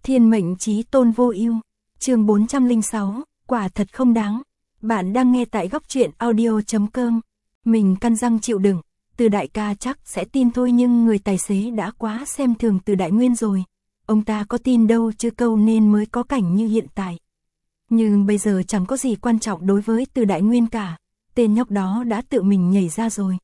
Thiên mệnh chí tôn vô ưu. Chương 406, quả thật không đáng. Bạn đang nghe tại góc truyện audio.com. Mình căn răng chịu đựng, Từ đại ca chắc sẽ tin thôi, nhưng người tài xế đã quá xem thường Từ Đại Nguyên rồi. Ông ta có tin đâu chứ câu nên mới có cảnh như hiện tại. Nhưng bây giờ chẳng có gì quan trọng đối với Từ Đại Nguyên cả. Tên nhóc đó đã tự mình nhảy ra rồi.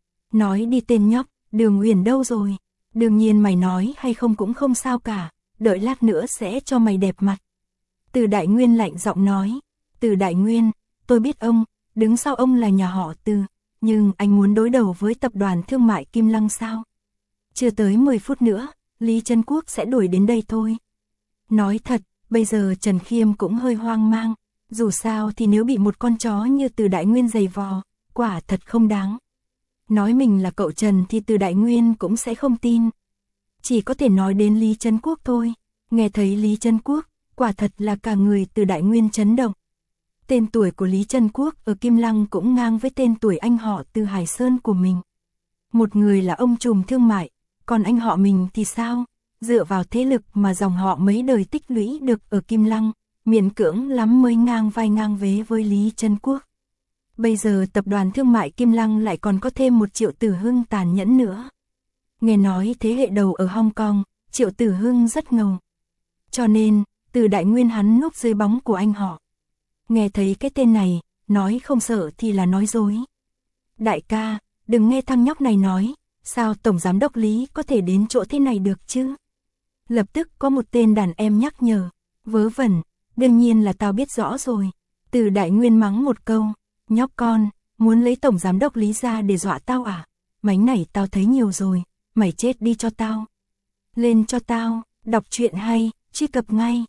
Nói đi tên nhóc, Đường Uyển đâu rồi? Đương nhiên mày nói hay không cũng không sao cả, đợi lát nữa sẽ cho mày đẹp mặt. Từ Đại Nguyên lạnh giọng nói. Từ Đại Nguyên, tôi biết ông, đứng sau ông là nhà họ Từ, nhưng anh muốn đối đầu với tập đoàn thương mại Kim Lăng sao? Chưa tới 10 phút nữa, Lý Trân Quốc sẽ đuổi đến đây thôi. Nói thật, bây giờ Trần Khiêm cũng hơi hoang mang, dù sao thì nếu bị một con chó như Từ Đại Nguyên giày vò, quả thật không đáng. Nói mình là cậu Trần thì Từ Đại Nguyên cũng sẽ không tin. Chỉ có thể nói đến Lý Trân Quốc thôi. Nghe thấy Lý Trân Quốc, quả thật là cả người Từ Đại Nguyên chấn động. Tên tuổi của Lý Trân Quốc ở Kim Lăng cũng ngang với tên tuổi anh họ Từ Hải Sơn của mình. Một người là ông trùm thương mại, còn anh họ mình thì sao? Dựa vào thế lực mà dòng họ mấy đời tích lũy được ở Kim Lăng, miễn cưỡng lắm mới ngang vai ngang vế với Lý Trân Quốc. Bây giờ tập đoàn thương mại Kim Lăng lại còn có thêm một Triệu Tử Hưng tàn nhẫn nữa. Nghe nói thế hệ đầu ở Hong Kong, Triệu Tử Hưng rất ngầu. Cho nên, Từ Đại Nguyên hắn núp dưới bóng của anh họ. Nghe thấy cái tên này, nói không sợ thì là nói dối. Đại ca, đừng nghe thằng nhóc này nói, sao Tổng Giám đốc Lý có thể đến chỗ thế này được chứ? Lập tức có một tên đàn em nhắc nhở. Vớ vẩn, đương nhiên là tao biết rõ rồi. Từ Đại Nguyên mắng một câu. Nhóc con, muốn lấy Tổng Giám đốc Lý ra để dọa tao à? Mánh này tao thấy nhiều rồi, mày chết đi cho tao. Lên cho tao, đọc truyện hay, truy cập ngay.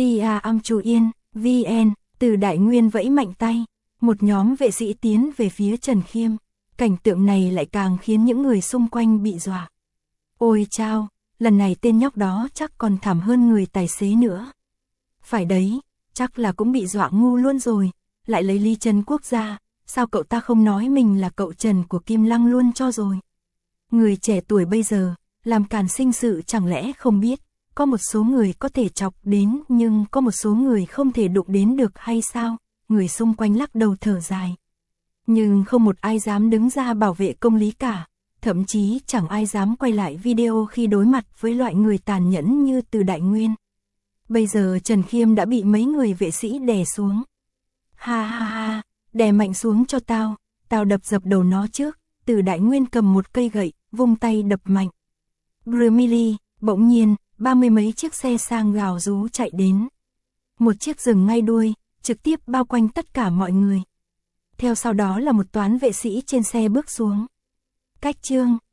tia.am.vn. Từ Đại Nguyên vẫy mạnh tay, một nhóm vệ sĩ tiến về phía Trần Khiêm. Cảnh tượng này lại càng khiến những người xung quanh bị dọa. Ôi chao, lần này tên nhóc đó chắc còn thảm hơn người tài xế nữa. Phải đấy, chắc là cũng bị dọa ngu luôn rồi. Lại lấy Lý Trân Quốc ra, sao cậu ta không nói mình là cậu Trần của Kim Lăng luôn cho rồi? Người trẻ tuổi bây giờ, làm càn sinh sự chẳng lẽ không biết, có một số người có thể chọc đến nhưng có một số người không thể đụng đến được hay sao? Người xung quanh lắc đầu thở dài. Nhưng không một ai dám đứng ra bảo vệ công lý cả, thậm chí chẳng ai dám quay lại video khi đối mặt với loại người tàn nhẫn như Từ Đại Nguyên. Bây giờ Trần Khiêm đã bị mấy người vệ sĩ đè xuống. Ha ha ha, đè mạnh xuống cho tao, tao đập dập đầu nó trước. Từ Đại Nguyên cầm một cây gậy, vung tay đập mạnh. Brumili, bỗng nhiên, 30 mấy chiếc xe sang gào rú chạy đến. Một chiếc dừng ngay đuôi, trực tiếp bao quanh tất cả mọi người. Theo sau đó là một toán vệ sĩ trên xe bước xuống. Cách chương,